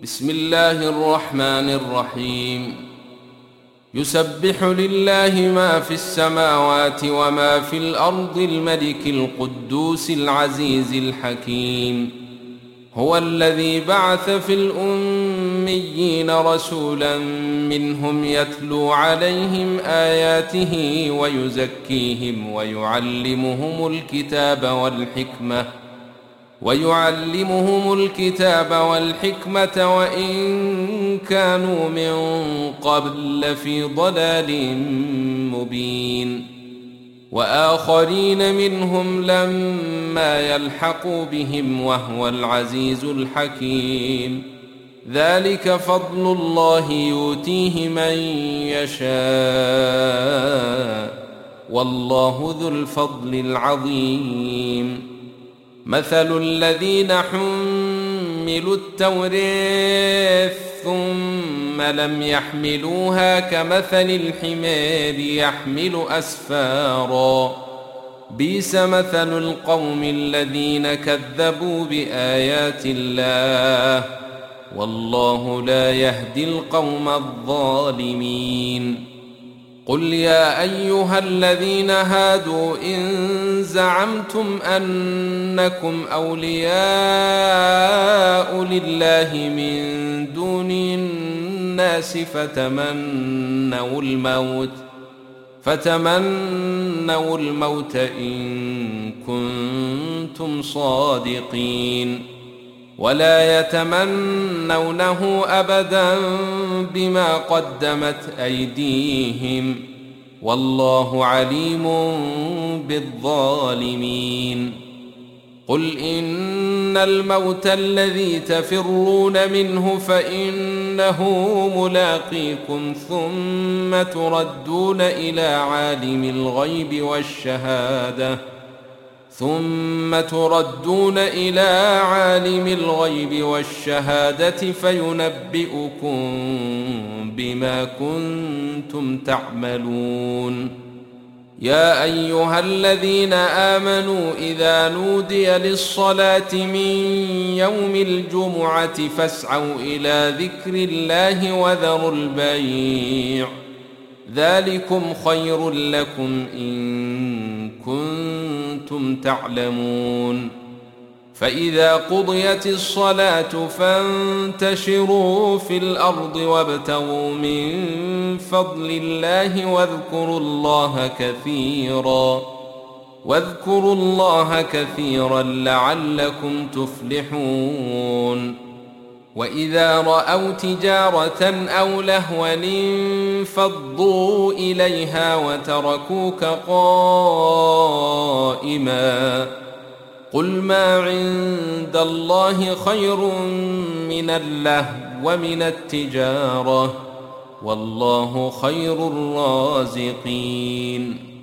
بسم الله الرحمن الرحيم. يسبح لله ما في السماوات وما في الأرض الملك القدوس العزيز الحكيم. هو الذي بعث في الأميين رسولا منهم يتلو عليهم آياته ويزكيهم ويعلمهم الكتاب والحكمة وإن كانوا من قبل لفي ضلال مبين، وآخرين منهم لما يلحقوا بهم وهو العزيز الحكيم. ذلك فضل الله يؤتيه من يشاء والله ذو الفضل العظيم. مثل الذين حملوا التوراة ثم لم يحملوها كمثل الحمار يحمل أسفارا، بئس مثل القوم الذين كذبوا بآيات الله والله لا يهدي القوم الظالمين. قل يا أيها الذين هادوا إن زعمتم أنكم أولياء لله من دون الناس فتمنوا الموت إن كنتم صادقين، ولا يتمنونه أبدا بما قدمت أيديهم والله عليم بالظالمين. قل إن الموت الذي تفرون منه فإنه ملاقيكم ثم تردون إلى عالم الغيب والشهادة فينبئكم بما كنتم تعملون. يا أيها الذين آمنوا إذا نودي للصلاة من يوم الجمعة فاسعوا إلى ذكر الله وذروا البيع، ذلكم خير لكم إن كنتم تعلمون. فإذا قضيت الصلاة فانتشروا في الأرض وابتغوا من فضل الله واذكروا الله كثيرا لعلكم تفلحون. وإذا رأوا تجارة أو لهوا انفضوا إليها وتركوك قائما، قل ما عند الله خير من اللهو ومن التجارة والله خير الرازقين.